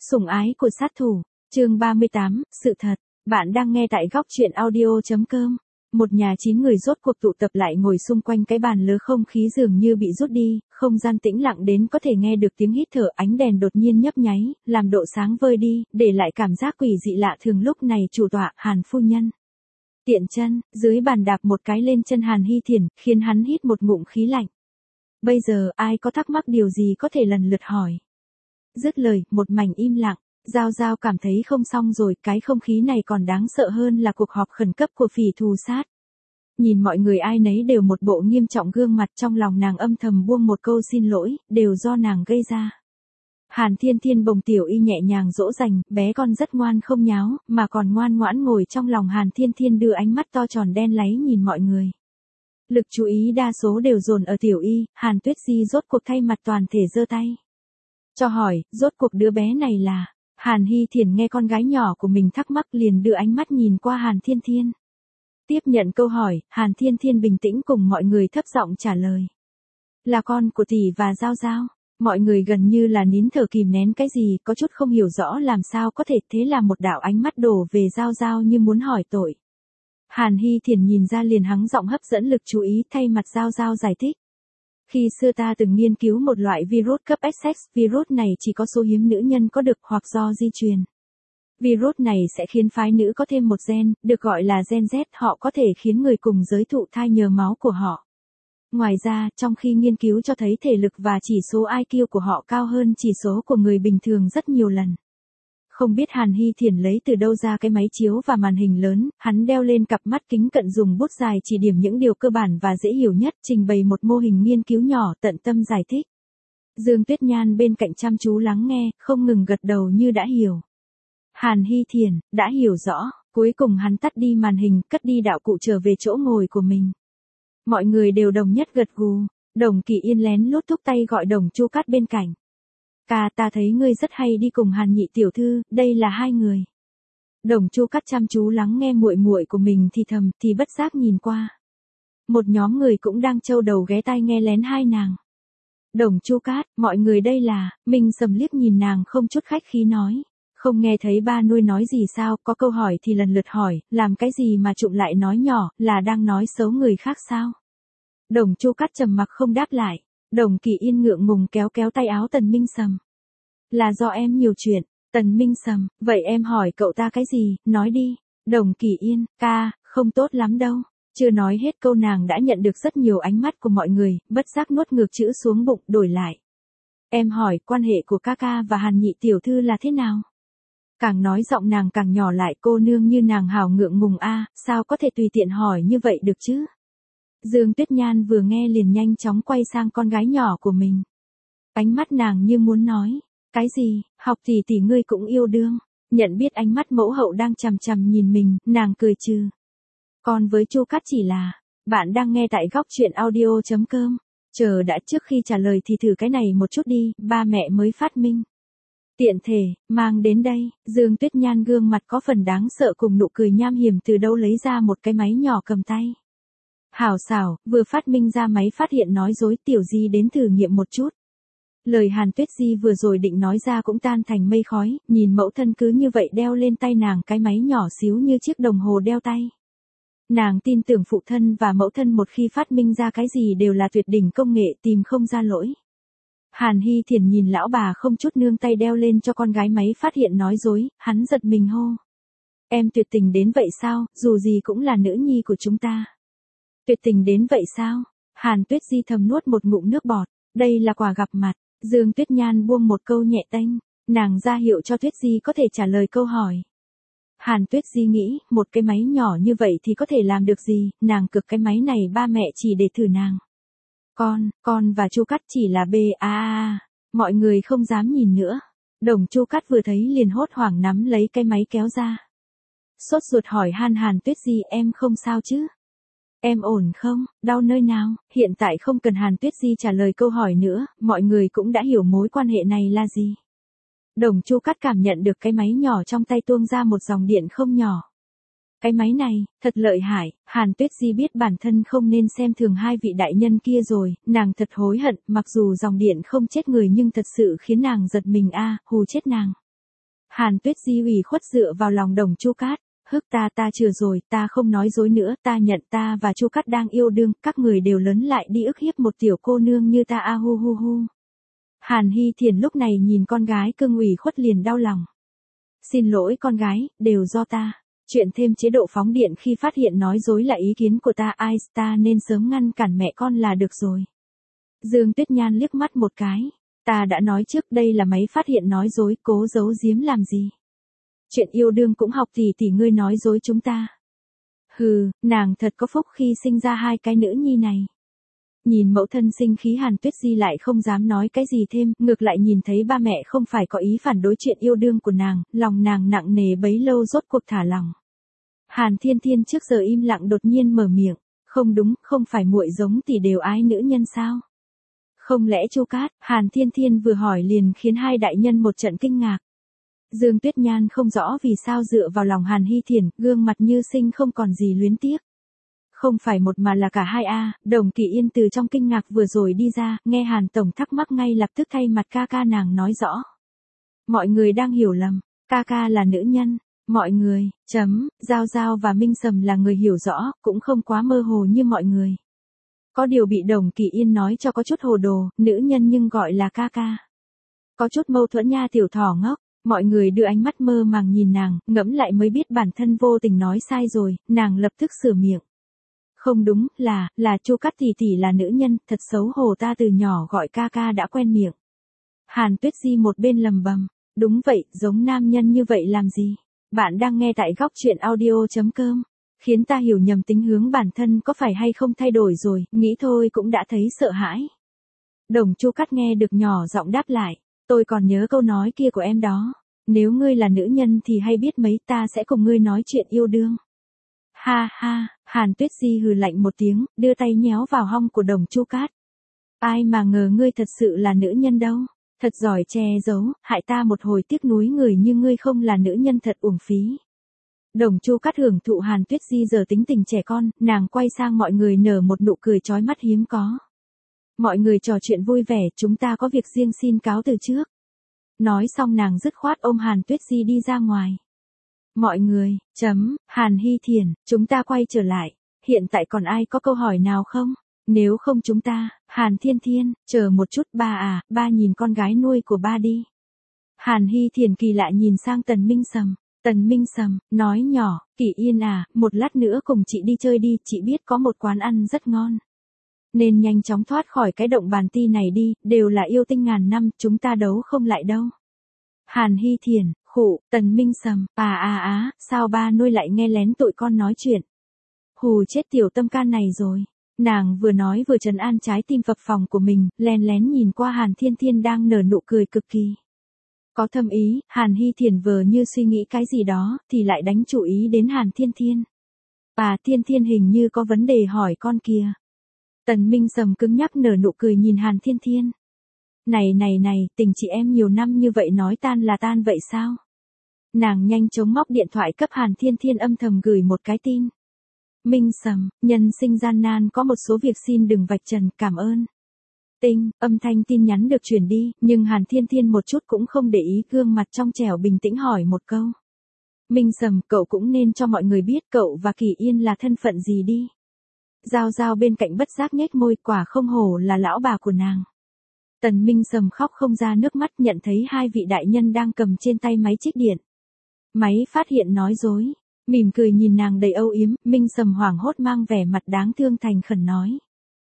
Sủng ái của sát thủ, chương 38, sự thật, bạn đang nghe tại góc truyện audio.com. Một nhà 9 người rốt cuộc tụ tập lại ngồi xung quanh cái bàn lớn, không khí dường như bị rút đi, không gian tĩnh lặng đến có thể nghe được tiếng hít thở, ánh đèn đột nhiên nhấp nháy, làm độ sáng vơi đi, để lại cảm giác quỷ dị lạ thường. Lúc này chủ tọa, Hàn phu nhân, tiện chân, dưới bàn đạp một cái lên chân Hàn Hy Thiển, khiến hắn hít một ngụm khí lạnh. Bây giờ ai có thắc mắc điều gì có thể lần lượt hỏi. Dứt lời, một mảnh im lặng. Giao Giao cảm thấy không xong rồi, cái không khí này còn đáng sợ hơn là cuộc họp khẩn cấp của Phỉ Thù Sát. Nhìn mọi người ai nấy đều một bộ nghiêm trọng, gương mặt trong lòng nàng âm thầm buông một câu xin lỗi, đều do nàng gây ra. Hàn Thiên Thiên bồng Tiểu Y nhẹ nhàng dỗ dành, bé con rất ngoan không nháo, mà còn ngoan ngoãn ngồi trong lòng Hàn Thiên Thiên, đưa ánh mắt to tròn đen láy nhìn mọi người. Lực chú ý đa số đều dồn ở Tiểu Y. Hàn Tuyết Di rốt cuộc thay mặt toàn thể giơ tay cho hỏi, rốt cuộc đứa bé này là... Hàn Hy Thiển nghe con gái nhỏ của mình thắc mắc liền đưa ánh mắt nhìn qua Hàn Thiên Thiên. Tiếp nhận câu hỏi, Hàn Thiên Thiên bình tĩnh cùng mọi người thấp giọng trả lời. Là con của tỷ và Giao Giao. Mọi người gần như là nín thở kìm nén cái gì, có chút không hiểu rõ làm sao có thể, thế là một đạo ánh mắt đổ về Giao Giao như muốn hỏi tội. Hàn Hy Thiển nhìn ra liền hắng giọng hấp dẫn lực chú ý, thay mặt Giao Giao giải thích. Khi xưa ta từng nghiên cứu một loại virus cấp XX, virus này chỉ có số hiếm nữ nhân có được hoặc do di truyền. Virus này sẽ khiến phái nữ có thêm một gen, được gọi là gen Z, họ có thể khiến người cùng giới thụ thai nhờ máu của họ. Ngoài ra, trong khi nghiên cứu cho thấy thể lực và chỉ số IQ của họ cao hơn chỉ số của người bình thường rất nhiều lần. Không biết Hàn Hy Thiển lấy từ đâu ra cái máy chiếu và màn hình lớn, hắn đeo lên cặp mắt kính cận dùng bút dài chỉ điểm những điều cơ bản và dễ hiểu nhất, trình bày một mô hình nghiên cứu nhỏ, tận tâm giải thích. Dương Tuyết Nhan bên cạnh chăm chú lắng nghe, không ngừng gật đầu như đã hiểu. Hàn Hy Thiển, đã hiểu rõ, cuối cùng hắn tắt đi màn hình, cất đi đạo cụ trở về chỗ ngồi của mình. Mọi người đều đồng nhất gật gù, Đồng Kỳ Yên lén lút thúc tay gọi Đồng Chu Cát bên cạnh. Ca, ta thấy ngươi rất hay đi cùng Hàn nhị tiểu thư, đây là hai người. Đồng Chu Cát chăm chú lắng nghe muội muội của mình thì thầm, thì bất giác nhìn qua. Một nhóm người cũng đang trâu đầu ghé tai nghe lén hai nàng. Đồng Chu Cát, mọi người đây là, Minh Sầm liếc nhìn nàng không chút khách khí nói. Không nghe thấy ba nuôi nói gì sao, có câu hỏi thì lần lượt hỏi, làm cái gì mà trụm lại nói nhỏ, là đang nói xấu người khác sao? Đồng Chu Cát trầm mặc không đáp lại. Đồng Kỳ Yên ngượng ngùng kéo kéo tay áo Tần Minh Sầm. Là do em nhiều chuyện. Tần Minh Sầm, vậy em hỏi cậu ta cái gì, nói đi. Đồng Kỳ Yên, ca, không tốt lắm đâu. Chưa nói hết câu nàng đã nhận được rất nhiều ánh mắt của mọi người, bất giác nuốt ngược chữ xuống bụng, đổi lại. Em hỏi quan hệ của ca ca và Hàn nhị tiểu thư là thế nào? Càng nói giọng nàng càng nhỏ lại, cô nương như nàng hào ngượng ngùng a, sao có thể tùy tiện hỏi như vậy được chứ? Dương Tuyết Nhan vừa nghe liền nhanh chóng quay sang con gái nhỏ của mình. Ánh mắt nàng như muốn nói, cái gì, học tỷ tỷ ngươi cũng yêu đương. Nhận biết ánh mắt mẫu hậu đang chằm chằm nhìn mình, nàng cười trừ. Còn với Chu Cát chỉ là, bạn đang nghe tại góc truyện audio.com. Chờ đã, trước khi trả lời thì thử cái này một chút đi, ba mẹ mới phát minh. Tiện thể, mang đến đây, Dương Tuyết Nhan gương mặt có phần đáng sợ cùng nụ cười nham hiểm từ đâu lấy ra một cái máy nhỏ cầm tay. Hảo xảo, vừa phát minh ra máy phát hiện nói dối, Tiểu Di đến thử nghiệm một chút. Lời Hàn Tuyết Di vừa rồi định nói ra cũng tan thành mây khói, nhìn mẫu thân cứ như vậy đeo lên tay nàng cái máy nhỏ xíu như chiếc đồng hồ đeo tay. Nàng tin tưởng phụ thân và mẫu thân một khi phát minh ra cái gì đều là tuyệt đỉnh công nghệ, tìm không ra lỗi. Hàn Hy Thiển nhìn lão bà không chút nương tay đeo lên cho con gái máy phát hiện nói dối, hắn giật mình hô. Em tuyệt tình đến vậy sao, dù gì cũng là nữ nhi của chúng ta. Tuyệt tình đến vậy sao? Hàn Tuyết Di thầm nuốt một ngụm nước bọt, đây là quà gặp mặt. Dương Tuyết Nhan buông một câu nhẹ tênh, nàng ra hiệu cho Tuyết Di có thể trả lời câu hỏi. Hàn Tuyết Di nghĩ, một cái máy nhỏ như vậy thì có thể làm được gì, nàng cực cái máy này ba mẹ chỉ để thử nàng. Con và Chu Cát chỉ là mọi người không dám nhìn nữa. Đồng Chu Cát vừa thấy liền hốt hoảng nắm lấy cái máy kéo ra. Sốt ruột hỏi Hàn Tuyết Di, em không sao chứ? Em ổn không, đau nơi nào? Hiện tại không cần Hàn Tuyết Di trả lời câu hỏi nữa, mọi người cũng đã hiểu mối quan hệ này là gì. Đồng Chu Cát cảm nhận được cái máy nhỏ trong tay tuông ra một dòng điện không nhỏ. Cái máy này, thật lợi hại, Hàn Tuyết Di biết bản thân không nên xem thường hai vị đại nhân kia rồi, nàng thật hối hận, mặc dù dòng điện không chết người nhưng thật sự khiến nàng giật mình hù chết nàng. Hàn Tuyết Di ủy khuất dựa vào lòng Đồng Chu Cát, hức ta chừa rồi, ta không nói dối nữa, ta nhận ta và Chu Cát đang yêu đương, các người đều lớn lại đi ức hiếp một tiểu cô nương như ta a hu hu hu. Hàn Hy Thiền lúc này nhìn con gái cưng ủy khuất liền đau lòng. Xin lỗi con gái, đều do ta. Chuyện thêm chế độ phóng điện khi phát hiện nói dối là ý kiến của ta, ai ta nên sớm ngăn cản mẹ con là được rồi. Dương Tuyết Nhan liếc mắt một cái. Ta đã nói trước đây là máy phát hiện nói dối, cố giấu giếm làm gì. Chuyện yêu đương cũng học tỷ ngươi nói dối chúng ta. Hừ, nàng thật có phúc khi sinh ra hai cái nữ nhi này. Nhìn mẫu thân sinh khí Hàn Tuyết Di lại không dám nói cái gì thêm, ngược lại nhìn thấy ba mẹ không phải có ý phản đối chuyện yêu đương của nàng, lòng nàng nặng nề bấy lâu rốt cuộc thả lòng. Hàn Thiên Thiên trước giờ im lặng đột nhiên mở miệng, không đúng, không phải muội giống tỷ đều ái nữ nhân sao? Không lẽ Chu Cát? Hàn Thiên Thiên vừa hỏi liền khiến hai đại nhân một trận kinh ngạc. Dương Tuyết Nhan không rõ vì sao dựa vào lòng Hàn Hy Thiển, gương mặt như sinh không còn gì luyến tiếc. Không phải một mà là cả hai a. Đồng Kỳ Yên từ trong kinh ngạc vừa rồi đi ra, nghe Hàn Tổng thắc mắc ngay lập tức thay mặt ca nàng nói rõ. Mọi người đang hiểu lầm, ca là nữ nhân, mọi người, Giao Giao và Minh Sầm là người hiểu rõ, cũng không quá mơ hồ như mọi người. Có điều bị Đồng Kỳ Yên nói cho có chút hồ đồ, nữ nhân nhưng gọi là ca. Có chút mâu thuẫn nha tiểu thỏ ngốc. Mọi người đưa ánh mắt mơ màng nhìn nàng, ngẫm lại mới biết bản thân vô tình nói sai rồi, nàng lập tức sửa miệng. Không đúng, là Chu Cát tỷ là nữ nhân, thật xấu hổ ta từ nhỏ gọi ca đã quen miệng. Hàn Tuyết Di một bên lầm bầm, đúng vậy, giống nam nhân như vậy làm gì? Bạn đang nghe tại góc truyện audio.com, khiến ta hiểu nhầm tính hướng bản thân có phải hay không thay đổi rồi, nghĩ thôi cũng đã thấy sợ hãi. Đồng Chu Cát nghe được nhỏ giọng đáp lại. Tôi còn nhớ câu nói kia của em đó. Nếu ngươi là nữ nhân thì hay biết mấy ta sẽ cùng ngươi nói chuyện yêu đương. Ha ha, Hàn Tuyết Di hừ lạnh một tiếng, đưa tay nhéo vào hông của Đồng Chu Cát. Ai mà ngờ ngươi thật sự là nữ nhân đâu. Thật giỏi che giấu, hại ta một hồi tiếc nuối người như ngươi không là nữ nhân thật uổng phí. Đồng Chu Cát hưởng thụ Hàn Tuyết Di giờ tính tình trẻ con, nàng quay sang mọi người nở một nụ cười chói mắt hiếm có. Mọi người trò chuyện vui vẻ, chúng ta có việc riêng xin cáo từ trước. Nói xong nàng dứt khoát ôm Hàn Tuyết Di đi ra ngoài. Mọi người, Hàn Hy Thiển, chúng ta quay trở lại. Hiện tại còn ai có câu hỏi nào không? Nếu không chúng ta, Hàn Thiên Thiên, chờ một chút ba nhìn con gái nuôi của ba đi. Hàn Hy Thiển kỳ lạ nhìn sang Tần Minh Sầm. Tần Minh Sầm, nói nhỏ, Kỳ Yên một lát nữa cùng chị đi chơi đi, chị biết có một quán ăn rất ngon. Nên nhanh chóng thoát khỏi cái động bàn ti này đi, đều là yêu tinh ngàn năm, chúng ta đấu không lại đâu. Hàn Hy Thiển, khụ, Tần Minh Sầm, sao ba nuôi lại nghe lén tụi con nói chuyện. Hù chết tiểu tâm can này rồi. Nàng vừa nói vừa trấn an trái tim phập phồng của mình, lén lén nhìn qua Hàn Thiên Thiên đang nở nụ cười cực kỳ. Có thâm ý, Hàn Hy Thiển vờ như suy nghĩ cái gì đó, thì lại đánh chủ ý đến Hàn Thiên Thiên. Thiên Thiên hình như có vấn đề hỏi con kìa. Tần Minh Sầm cứng nhắc nở nụ cười nhìn Hàn Thiên Thiên. Này, tình chị em nhiều năm như vậy nói tan là tan vậy sao? Nàng nhanh chóng móc điện thoại cấp Hàn Thiên Thiên âm thầm gửi một cái tin. Minh Sầm, nhân sinh gian nan có một số việc xin đừng vạch trần, cảm ơn. Âm thanh tin nhắn được truyền đi, nhưng Hàn Thiên Thiên một chút cũng không để ý, gương mặt trong trẻo bình tĩnh hỏi một câu. Minh Sầm, cậu cũng nên cho mọi người biết cậu và Kỳ Yên là thân phận gì đi. Giao bên cạnh bất giác nhếch môi, quả không hổ là lão bà của nàng. Tần Minh Sầm khóc không ra nước mắt, nhận thấy hai vị đại nhân đang cầm trên tay máy trích điện. Máy phát hiện nói dối. Mỉm cười nhìn nàng đầy âu yếm, Minh Sầm hoảng hốt mang vẻ mặt đáng thương thành khẩn nói.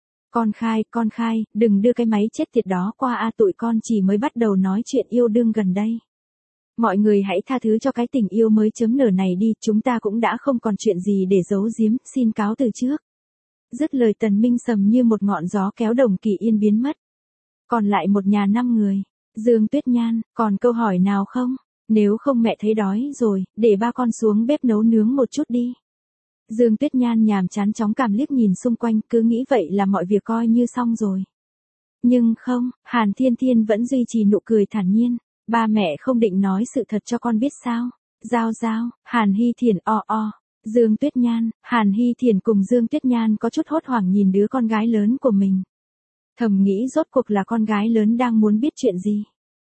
Con khai, đừng đưa cái máy chết tiệt đó qua tụi con chỉ mới bắt đầu nói chuyện yêu đương gần đây. Mọi người hãy tha thứ cho cái tình yêu mới chấm nở này đi, chúng ta cũng đã không còn chuyện gì để giấu giếm, xin cáo từ trước. Dứt lời Tần Minh Sầm như một ngọn gió kéo Đồng Kỳ Yên biến mất. Còn lại một nhà 5 người. Dương Tuyết Nhan, còn câu hỏi nào không? Nếu không mẹ thấy đói rồi, để ba con xuống bếp nấu nướng một chút đi. Dương Tuyết Nhan nhàm chán chóng cảm liếc nhìn xung quanh, cứ nghĩ vậy là mọi việc coi như xong rồi. Nhưng không, Hàn Thiên Thiên vẫn duy trì nụ cười thản nhiên. Ba mẹ không định nói sự thật cho con biết sao? Giao, Hàn Hy Thiển Dương Tuyết Nhan, Hàn Hy Thiển cùng Dương Tuyết Nhan có chút hốt hoảng nhìn đứa con gái lớn của mình. Thầm nghĩ rốt cuộc là con gái lớn đang muốn biết chuyện gì.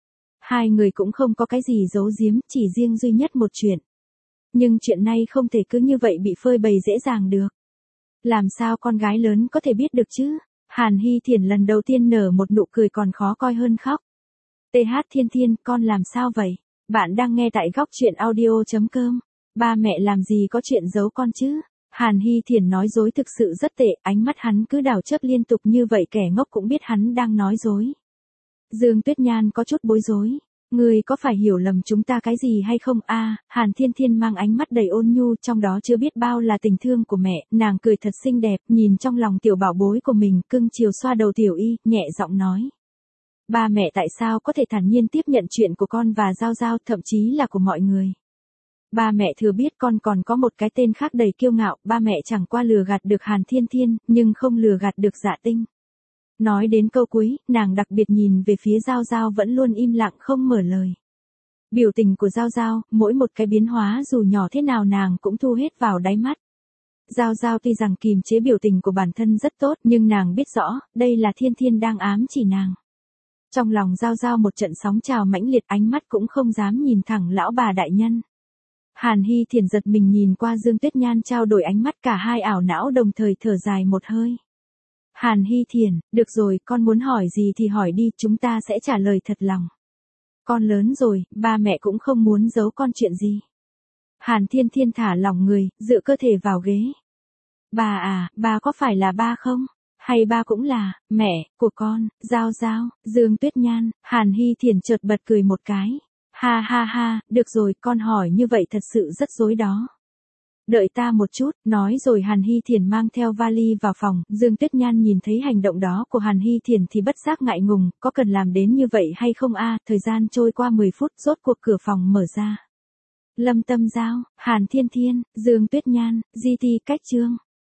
Hai người cũng không có cái gì giấu giếm, chỉ riêng duy nhất một chuyện. Nhưng chuyện này không thể cứ như vậy bị phơi bày dễ dàng được. Làm sao con gái lớn có thể biết được chứ? Hàn Hy Thiển lần đầu tiên nở một nụ cười còn khó coi hơn khóc. TH Thiên Thiên, con làm sao vậy? Bạn đang nghe tại góc truyện audio.com. Ba mẹ làm gì có chuyện giấu con chứ? Hàn Hy Thiển nói dối thực sự rất tệ, ánh mắt hắn cứ đảo chớp liên tục như vậy kẻ ngốc cũng biết hắn đang nói dối. Dương Tuyết Nhan có chút bối rối. Ngươi có phải hiểu lầm chúng ta cái gì hay không a? Hàn Thiên Thiên mang ánh mắt đầy ôn nhu, trong đó chưa biết bao là tình thương của mẹ, nàng cười thật xinh đẹp, nhìn trong lòng tiểu bảo bối của mình, cưng chiều xoa đầu tiểu y, nhẹ giọng nói. Ba mẹ tại sao có thể thản nhiên tiếp nhận chuyện của con và Giao Giao, thậm chí là của mọi người. Ba mẹ thừa biết con còn có một cái tên khác đầy kiêu ngạo, ba mẹ chẳng qua lừa gạt được Hàn Thiên Thiên, nhưng không lừa gạt được Dạ Tinh. Nói đến câu cuối, nàng đặc biệt nhìn về phía Giao Giao vẫn luôn im lặng không mở lời. Biểu tình của Giao Giao, mỗi một cái biến hóa dù nhỏ thế nào nàng cũng thu hết vào đáy mắt. Giao Giao tuy rằng kìm chế biểu tình của bản thân rất tốt, nhưng nàng biết rõ, đây là Thiên Thiên đang ám chỉ nàng. Trong lòng Giao Giao một trận sóng trào mãnh liệt, ánh mắt cũng không dám nhìn thẳng lão bà đại nhân. Hàn Hy Thiển giật mình nhìn qua Dương Tuyết Nhan trao đổi ánh mắt, cả hai ảo não đồng thời thở dài một hơi. Hàn Hy Thiển, được rồi, con muốn hỏi gì thì hỏi đi, chúng ta sẽ trả lời thật lòng. Con lớn rồi, ba mẹ cũng không muốn giấu con chuyện gì. Hàn Thiên Thiên thả lỏng người, dựa cơ thể vào ghế. Bà à, bà có phải là ba không? Hay ba cũng là mẹ của con? Giao Giao, Dương Tuyết Nhan. Hàn Hy Thiển chợt bật cười một cái. Ha ha ha, được rồi, con hỏi như vậy thật sự rất dối đó. Đợi ta một chút, nói rồi Hàn Hy Thiển mang theo vali vào phòng, Dương Tuyết Nhan nhìn thấy hành động đó của Hàn Hy Thiển thì bất giác ngại ngùng, có cần làm đến như vậy hay không a? Thời gian trôi qua 10 phút, rốt cuộc cửa phòng mở ra. Lâm Tâm Giao, Hàn Thiên Thiên, Dương Tuyết Nhan, GT cách chương.